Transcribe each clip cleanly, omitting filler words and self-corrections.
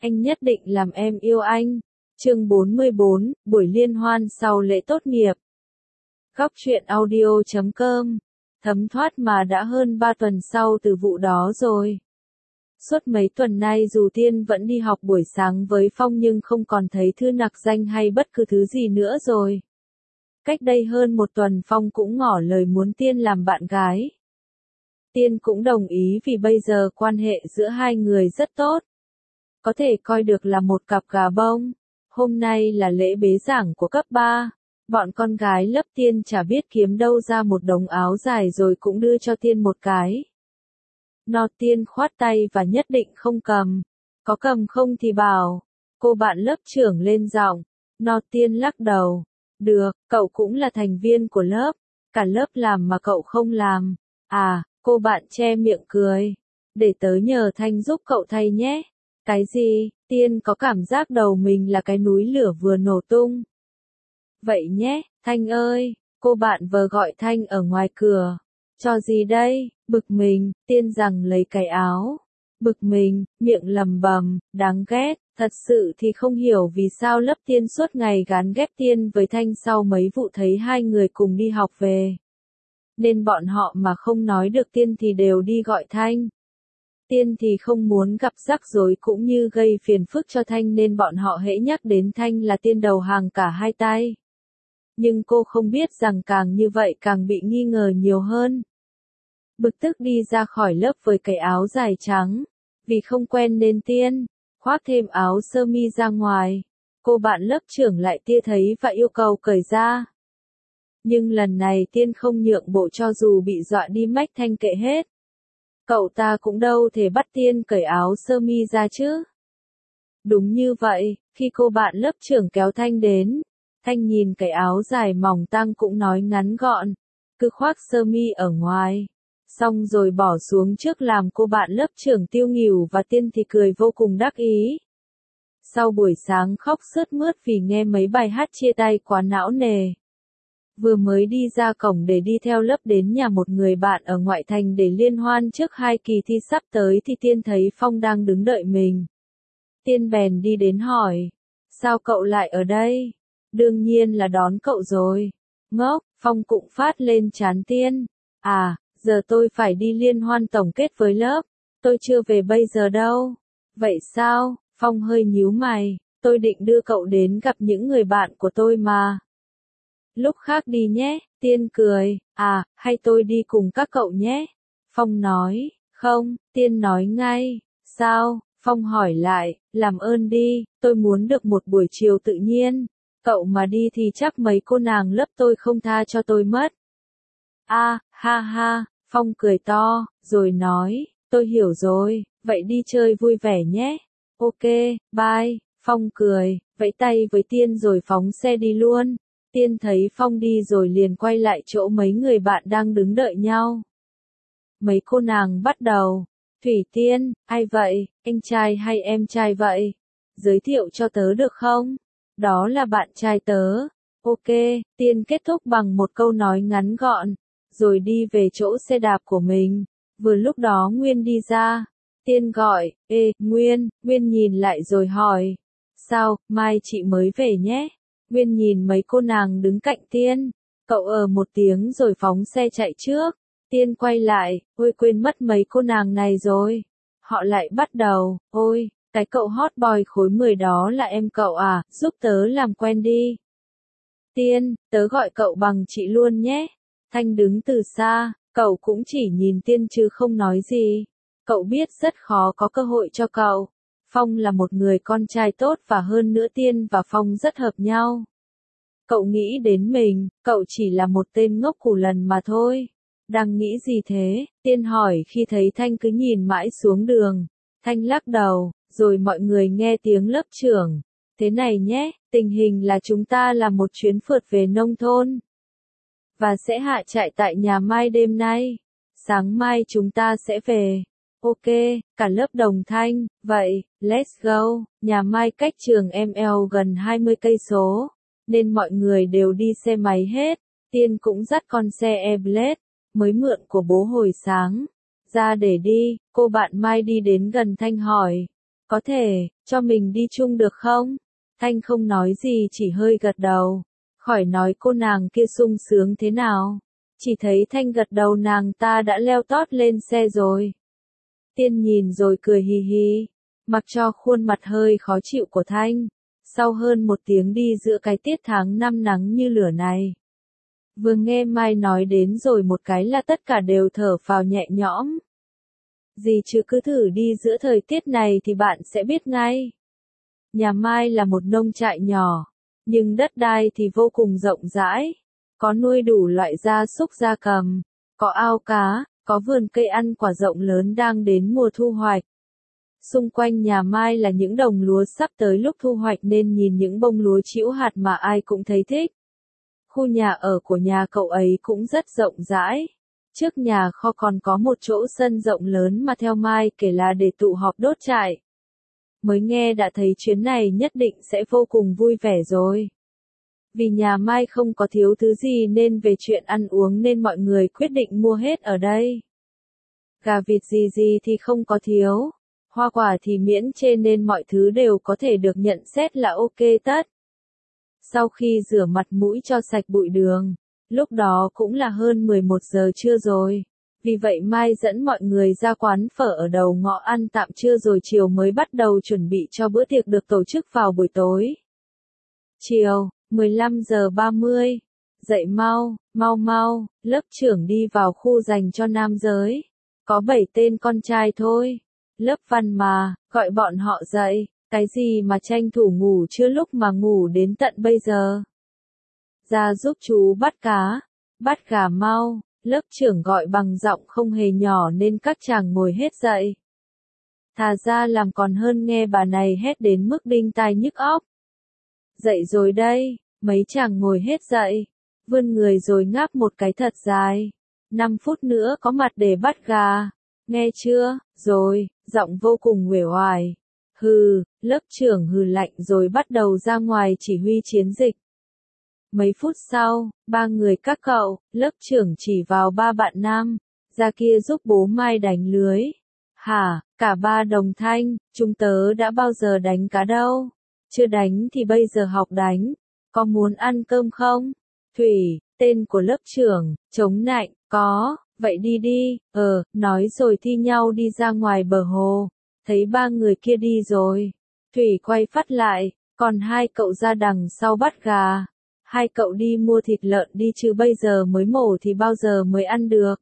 anh nhất định làm em yêu anh. Chương 44, buổi liên hoan sau lễ tốt nghiệp. Góc truyện audio.com. Thấm thoát mà đã hơn 3 tuần sau từ vụ đó rồi. Suốt mấy tuần nay dù Tiên vẫn đi học buổi sáng với Phong nhưng không còn thấy thư nặc danh hay bất cứ thứ gì nữa rồi. Cách đây hơn 1 tuần Phong cũng ngỏ lời muốn Tiên làm bạn gái. Tiên cũng đồng ý vì bây giờ quan hệ giữa hai người rất tốt. Có thể coi được là một cặp gà bông. Hôm nay là lễ bế giảng của cấp 3. Bọn con gái lớp Tiên chả biết kiếm đâu ra một đống áo dài rồi cũng đưa cho Tiên một cái. Nó Tiên khoát tay và nhất định không cầm. Có cầm không thì bảo. Cô bạn lớp trưởng lên giọng. Nó Tiên lắc đầu. Được, cậu cũng là thành viên của lớp. Cả lớp làm mà cậu không làm. À, cô bạn che miệng cười. Để tớ nhờ Thanh giúp cậu thay nhé. Cái gì? Tiên có cảm giác đầu mình là cái núi lửa vừa nổ tung. Vậy nhé, Thanh ơi, cô bạn vừa gọi Thanh ở ngoài cửa. Cho gì đây? Bực mình, Tiên rằng lấy cái áo. Bực mình, miệng lầm bầm, đáng ghét, thật sự thì không hiểu vì sao lớp Tiên suốt ngày gán ghép Tiên với Thanh sau mấy vụ thấy hai người cùng đi học về. Nên bọn họ mà không nói được Tiên thì đều đi gọi Thanh. Tiên thì không muốn gặp rắc rối cũng như gây phiền phức cho Thanh nên bọn họ hễ nhắc đến Thanh là Tiên đầu hàng cả hai tay. Nhưng cô không biết rằng càng như vậy càng bị nghi ngờ nhiều hơn. Bực tức đi ra khỏi lớp với cái áo dài trắng. Vì không quen nên Tiên khoác thêm áo sơ mi ra ngoài. Cô bạn lớp trưởng lại tia thấy và yêu cầu cởi ra. Nhưng lần này Tiên không nhượng bộ cho dù bị dọa đi mách Thanh kệ hết. Cậu ta cũng đâu thể bắt Tiên cởi áo sơ mi ra chứ. Đúng như vậy, khi cô bạn lớp trưởng kéo Thanh đến, Thanh nhìn cái áo dài mỏng tang cũng nói ngắn gọn, cứ khoác sơ mi ở ngoài. Xong rồi bỏ xuống trước làm cô bạn lớp trưởng tiêu nghỉu và Tiên thì cười vô cùng đắc ý. Sau buổi sáng khóc sướt mướt vì nghe mấy bài hát chia tay quá não nề. Vừa mới đi ra cổng để đi theo lớp đến nhà một người bạn ở ngoại thành để liên hoan trước 2 kỳ thi sắp tới thì Tiên thấy Phong đang đứng đợi mình. Tiên bèn đi đến hỏi, sao cậu lại ở đây? Đương nhiên là đón cậu rồi. Ngốc, Phong cũng phát lên trán Tiên. À, giờ tôi phải đi liên hoan tổng kết với lớp, tôi chưa về bây giờ đâu. Vậy sao? Phong hơi nhíu mày, tôi định đưa cậu đến gặp những người bạn của tôi mà. Lúc khác đi nhé, Tiên cười, à, hay tôi đi cùng các cậu nhé? Phong nói, không, Tiên nói ngay, sao? Phong hỏi lại, làm ơn đi, tôi muốn được một buổi chiều tự nhiên, cậu mà đi thì chắc mấy cô nàng lớp tôi không tha cho tôi mất. À, ha ha, Phong cười to, rồi nói, tôi hiểu rồi, vậy đi chơi vui vẻ nhé. Ok, bye, Phong cười, vẫy tay với Tiên rồi phóng xe đi luôn. Tiên thấy Phong đi rồi liền quay lại chỗ mấy người bạn đang đứng đợi nhau. Mấy cô nàng bắt đầu. Thủy Tiên, ai vậy, anh trai hay em trai vậy? Giới thiệu cho tớ được không? Đó là bạn trai tớ. Ok, Tiên kết thúc bằng một câu nói ngắn gọn, rồi đi về chỗ xe đạp của mình. Vừa lúc đó Nguyên đi ra. Tiên gọi, ê, Nguyên, Nguyên nhìn lại rồi hỏi. Sao, mai chị mới về nhé? Nguyên nhìn mấy cô nàng đứng cạnh Tiên. Cậu một tiếng rồi phóng xe chạy trước. Tiên quay lại, ôi quên mất mấy cô nàng này rồi. Họ lại bắt đầu, ôi, cái cậu hot boy khối 10 đó là em cậu à, giúp tớ làm quen đi. Tiên, tớ gọi cậu bằng chị luôn nhé. Thanh đứng từ xa, cậu cũng chỉ nhìn Tiên chứ không nói gì. Cậu biết rất khó có cơ hội cho cậu. Phong là một người con trai tốt và hơn nữa Tiên và Phong rất hợp nhau. Cậu nghĩ đến mình, cậu chỉ là một tên ngốc củ lần mà thôi. Đang nghĩ gì thế? Tiên hỏi khi thấy Thanh cứ nhìn mãi xuống đường. Thanh lắc đầu, rồi mọi người nghe tiếng lớp trưởng. Thế này nhé, tình hình là chúng ta làm một chuyến phượt về nông thôn. Và sẽ hạ trại tại nhà Mai đêm nay. Sáng mai chúng ta sẽ về. Ok, cả lớp đồng thanh, vậy, let's go. Nhà Mai cách trường ML gần 20 cây số, nên mọi người đều đi xe máy hết. Tiên cũng dắt con xe e-blade, mới mượn của bố hồi sáng, ra để đi. Cô bạn Mai đi đến gần Thanh hỏi, có thể cho mình đi chung được không? Thanh không nói gì chỉ hơi gật đầu. Khỏi nói cô nàng kia sung sướng thế nào. Chỉ thấy Thanh gật đầu nàng ta đã leo tót lên xe rồi. Tiên nhìn rồi cười hì hì. Mặc cho khuôn mặt hơi khó chịu của Thanh. Sau hơn một tiếng đi giữa cái tiết tháng 5 nắng như lửa này. Vừa nghe Mai nói đến rồi một cái là tất cả đều thở phào nhẹ nhõm. Gì chứ cứ thử đi giữa thời tiết này thì bạn sẽ biết ngay. Nhà Mai là một nông trại nhỏ, nhưng đất đai thì vô cùng rộng rãi. Có nuôi đủ loại gia súc gia cầm, có ao cá, có vườn cây ăn quả rộng lớn đang đến mùa thu hoạch. Xung quanh nhà Mai là những đồng lúa sắp tới lúc thu hoạch nên nhìn những bông lúa trĩu hạt mà ai cũng thấy thích. Khu nhà ở của nhà cậu ấy cũng rất rộng rãi. Trước nhà kho còn có một chỗ sân rộng lớn mà theo Mai kể là để tụ họp đốt trại. Mới nghe đã thấy chuyến này nhất định sẽ vô cùng vui vẻ rồi. Vì nhà Mai không có thiếu thứ gì nên về chuyện ăn uống nên mọi người quyết định mua hết ở đây. Gà vịt gì thì không có thiếu. Hoa quả thì miễn chê nên mọi thứ đều có thể được nhận xét là ok tất. Sau khi rửa mặt mũi cho sạch bụi đường, lúc đó cũng là hơn 11 giờ trưa rồi. Vì vậy Mai dẫn mọi người ra quán phở ở đầu ngõ ăn tạm trưa rồi chiều mới bắt đầu chuẩn bị cho bữa tiệc được tổ chức vào buổi tối. Chiều, 15 giờ 30. Dậy mau, mau, lớp trưởng đi vào khu dành cho nam giới. Có 7 tên con trai thôi. Lớp văn mà, gọi bọn họ dậy. Cái gì mà tranh thủ ngủ chưa lúc mà ngủ đến tận bây giờ. Ra giúp chú bắt cá, bắt gà mau, lớp trưởng gọi bằng giọng không hề nhỏ nên các chàng ngồi hết dậy. Thà ra làm còn hơn nghe bà này hét đến mức đinh tai nhức óc. Dậy rồi đây, mấy chàng ngồi hết dậy, vươn người rồi ngáp một cái thật dài. 5 phút nữa có mặt để bắt gà, nghe chưa, rồi, giọng vô cùng uể oải. Hừ, lớp trưởng hừ lạnh rồi bắt đầu ra ngoài chỉ huy chiến dịch. Mấy phút sau, 3 người các cậu, lớp trưởng chỉ vào 3 bạn nam, ra kia giúp bố Mai đánh lưới. Hả, cả 3 đồng thanh, chúng tớ đã bao giờ đánh cá đâu. Chưa đánh thì bây giờ học đánh. Có muốn ăn cơm không? Thủy, tên của lớp trưởng, chống nạnh, có, vậy đi đi, nói rồi thi nhau đi ra ngoài bờ hồ. Thấy 3 người kia đi rồi. Thủy quay phát lại, còn 2 cậu ra đằng sau bắt gà. 2 cậu đi mua thịt lợn đi chứ bây giờ mới mổ thì bao giờ mới ăn được.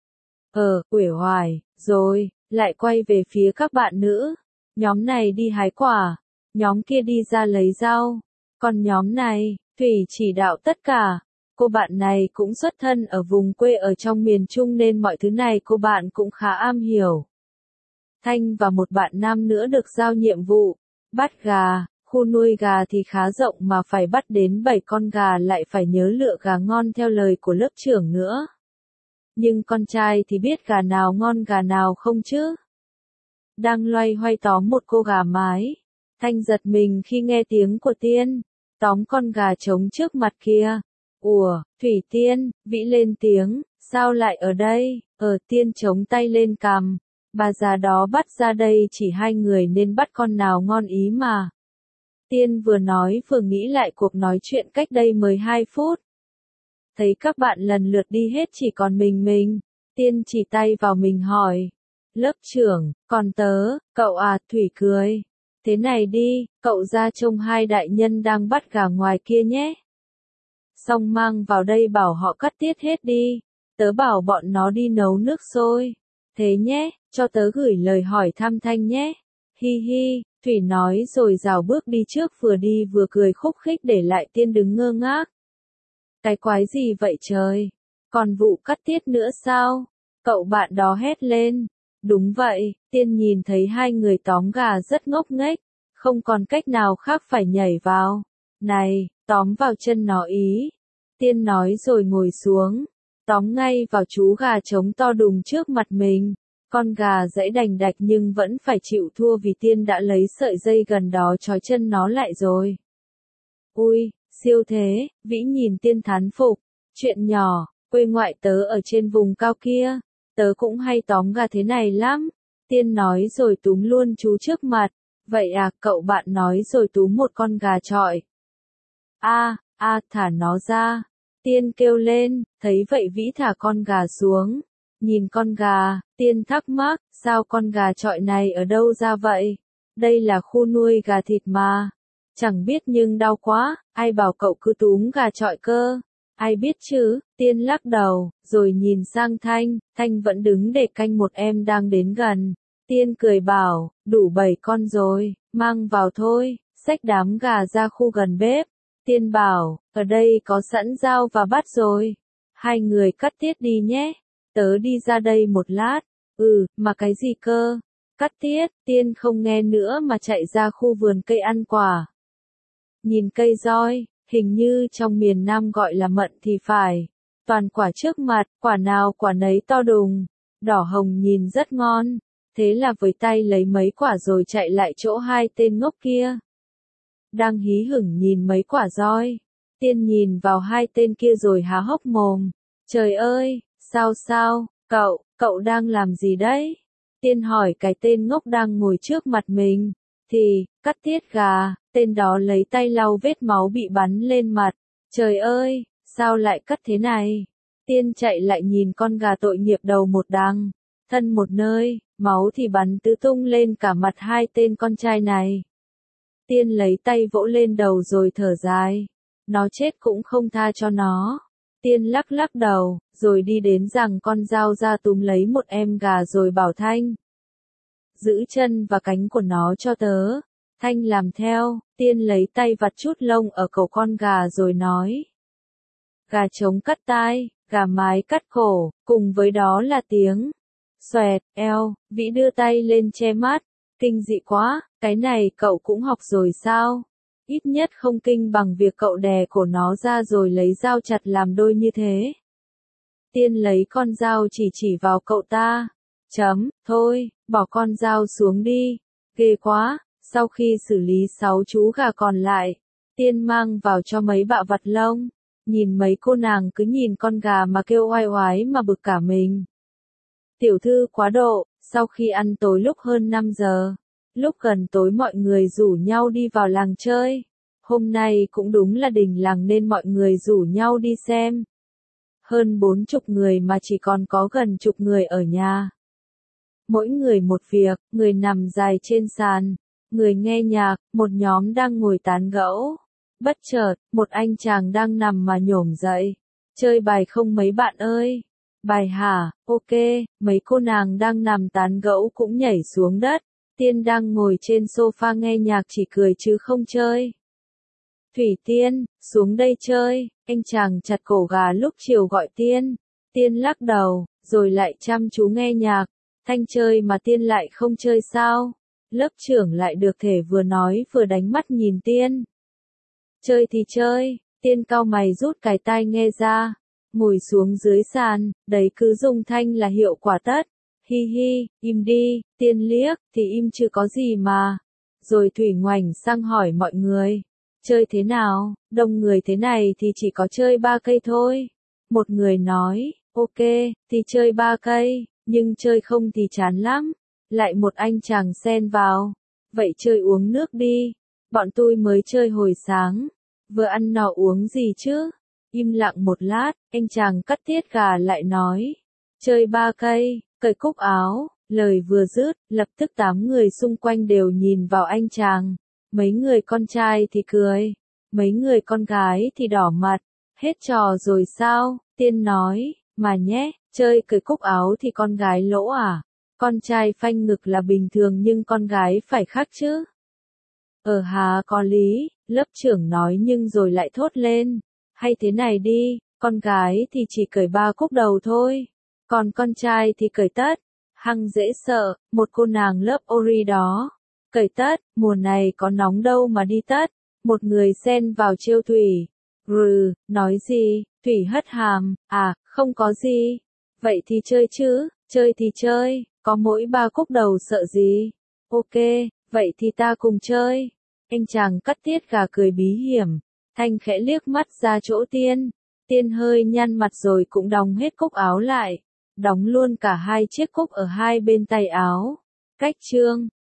Uể oải, rồi, lại quay về phía các bạn nữ. Nhóm này đi hái quả, nhóm kia đi ra lấy rau. Còn nhóm này, Thủy chỉ đạo tất cả. Cô bạn này cũng xuất thân ở vùng quê ở trong miền Trung nên mọi thứ này cô bạn cũng khá am hiểu. Thanh và một bạn nam nữa được giao nhiệm vụ, bắt gà, khu nuôi gà thì khá rộng mà phải bắt đến 7 con gà lại phải nhớ lựa gà ngon theo lời của lớp trưởng nữa. Nhưng con trai thì biết gà nào ngon gà nào không chứ. Đang loay hoay tóm một cô gà mái, Thanh giật mình khi nghe tiếng của Tiên, tóm con gà trống trước mặt kia. Ủa, Thủy Tiên, Vĩ lên tiếng, sao lại ở đây? Tiên chống tay lên cằm. Bà già đó bắt ra đây chỉ 2 người nên bắt con nào ngon ý mà. Tiên vừa nói vừa nghĩ lại cuộc nói chuyện cách đây 12 phút. Thấy các bạn lần lượt đi hết chỉ còn mình. Tiên chỉ tay vào mình hỏi. Lớp trưởng, còn tớ, cậu à, Thủy cười. Thế này đi, cậu ra trông 2 đại nhân đang bắt gà ngoài kia nhé. Xong mang vào đây bảo họ cắt tiết hết đi. Tớ bảo bọn nó đi nấu nước sôi. Thế nhé, cho tớ gửi lời hỏi thăm Thanh nhé. Hi hi, Thủy nói rồi rào bước đi trước vừa đi vừa cười khúc khích để lại Tiên đứng ngơ ngác. Cái quái gì vậy trời? Còn vụ cắt tiết nữa sao? Cậu bạn đó hét lên. Đúng vậy, Tiên nhìn thấy 2 người tóm gà rất ngốc nghếch, không còn cách nào khác phải nhảy vào. Này, tóm vào chân nó ý. Tiên nói rồi ngồi xuống, tóm ngay vào chú gà trống to đùng trước mặt mình. Con gà giãy đành đạch nhưng vẫn phải chịu thua vì Tiên đã lấy sợi dây gần đó trói chân nó lại rồi. Ui, siêu thế, Vĩ nhìn Tiên thán phục. Chuyện nhỏ, quê ngoại tớ ở trên vùng cao kia. Tớ cũng hay tóm gà thế này lắm. Tiên nói rồi túm luôn chú trước mặt. Vậy à, cậu bạn nói rồi túm một con gà chọi. Thả nó ra. Tiên kêu lên, thấy vậy Vĩ thả con gà xuống. Nhìn con gà, Tiên thắc mắc, sao con gà chọi này ở đâu ra vậy? Đây là khu nuôi gà thịt mà. Chẳng biết nhưng đau quá, ai bảo cậu cứ túm gà chọi cơ? Ai biết chứ, Tiên lắc đầu, rồi nhìn sang Thanh, Thanh vẫn đứng để canh một em đang đến gần. Tiên cười bảo, đủ 7 con rồi, mang vào thôi, xách đám gà ra khu gần bếp. Tiên bảo, ở đây có sẵn dao và bát rồi. Hai người cắt tiết đi nhé. Tớ đi ra đây một lát. Mà cái gì cơ? Cắt tiết, Tiên không nghe nữa mà chạy ra khu vườn cây ăn quả. Nhìn cây roi, hình như trong miền Nam gọi là mận thì phải. Toàn quả trước mặt, quả nào quả nấy to đùng, đỏ hồng nhìn rất ngon. Thế là với tay lấy mấy quả rồi chạy lại chỗ hai tên ngốc kia. Đang hí hửng nhìn mấy quả roi. Tiên nhìn vào hai tên kia rồi há hốc mồm. Trời ơi, sao, cậu đang làm gì đấy? Tiên hỏi cái tên ngốc đang ngồi trước mặt mình. Thì, cắt tiết gà, tên đó lấy tay lau vết máu bị bắn lên mặt. Trời ơi, sao lại cắt thế này? Tiên chạy lại nhìn con gà tội nghiệp đầu một đằng, thân một nơi, máu thì bắn tứ tung lên cả mặt hai tên con trai này. Tiên lấy tay vỗ lên đầu rồi thở dài. Nó chết cũng không tha cho nó. Tiên lắc lắc đầu, rồi đi đến giằng con dao ra túm lấy một em gà rồi bảo Thanh. Giữ chân và cánh của nó cho tớ. Thanh làm theo, Tiên lấy tay vặt chút lông ở cổ con gà rồi nói. Gà trống cắt tai, gà mái cắt cổ, cùng với đó là tiếng. Xoẹt, eo, Vĩ đưa tay lên che mắt. Kinh dị quá, cái này cậu cũng học rồi sao? Ít nhất không kinh bằng việc cậu đè cổ nó ra rồi lấy dao chặt làm đôi như thế. Tiên lấy con dao chỉ vào cậu ta. Thôi, bỏ con dao xuống đi. Ghê quá, sau khi xử lý 6 chú gà còn lại, Tiên mang vào cho mấy bạ vặt lông. Nhìn mấy cô nàng cứ nhìn con gà mà kêu oai oái mà bực cả mình. Tiểu thư quá độ, sau khi ăn tối lúc hơn 5 giờ, lúc gần tối mọi người rủ nhau đi vào làng chơi. Hôm nay cũng đúng là đình làng nên mọi người rủ nhau đi xem. Hơn 40 người mà chỉ còn có gần chục người ở nhà. Mỗi người một việc, người nằm dài trên sàn, người nghe nhạc, một nhóm đang ngồi tán gẫu. Bất chợt, một anh chàng đang nằm mà nhổm dậy. Chơi bài không mấy bạn ơi? Bài hả? Ok, mấy cô nàng đang nằm tán gẫu cũng nhảy xuống đất. Tiên đang ngồi trên sofa nghe nhạc chỉ cười chứ không chơi. Thủy Tiên, xuống đây chơi, anh chàng chặt cổ gà lúc chiều gọi Tiên. Tiên lắc đầu, rồi lại chăm chú nghe nhạc. Thanh chơi mà Tiên lại không chơi sao? Lớp trưởng lại được thể vừa nói vừa đánh mắt nhìn Tiên. Chơi thì chơi, Tiên cau mày rút cái tai nghe ra. Ngồi xuống dưới sàn, đấy cứ dùng Thanh là hiệu quả tất. Hi hi, im đi, Tiên liếc, thì im chứ có gì mà. Rồi Thủy ngoảnh sang hỏi mọi người. Chơi thế nào, đông người thế này thì chỉ có chơi 3 cây thôi. Một người nói, ok, thì chơi 3 cây, nhưng chơi không thì chán lắm. Lại một anh chàng xen vào. Vậy chơi uống nước đi. Bọn tôi mới chơi hồi sáng. Vừa ăn no uống gì chứ? Im lặng một lát, anh chàng cắt tiết gà lại nói. Chơi 3 cây, cởi cúc áo. Lời vừa dứt, lập tức 8 người xung quanh đều nhìn vào anh chàng. Mấy người con trai thì cười. Mấy người con gái thì đỏ mặt. Hết trò rồi sao? Tiên nói, mà nhé, chơi cởi cúc áo thì con gái lỗ à? Con trai phanh ngực là bình thường nhưng con gái phải khác chứ. Hà có lý, lớp trưởng nói nhưng rồi lại thốt lên. Hay thế này đi, con gái thì chỉ cởi 3 cúc đầu thôi. Còn con trai thì cởi tất. Hăng dễ sợ, một cô nàng lớp Ori đó. Cởi tất, mùa này có nóng đâu mà đi tất. Một người xen vào trêu Thủy. Nói gì? Thủy hất hàm, không có gì. Vậy thì chơi chứ, chơi thì chơi, có mỗi 3 cúc đầu sợ gì. Ok, vậy thì ta cùng chơi. Anh chàng cắt tiết gà cười bí hiểm. Thanh khẽ liếc mắt ra chỗ Tiên. Tiên hơi nhăn mặt rồi cũng đóng hết cúc áo lại. Đóng luôn cả 2 chiếc cúc ở hai bên tay áo. Cách chương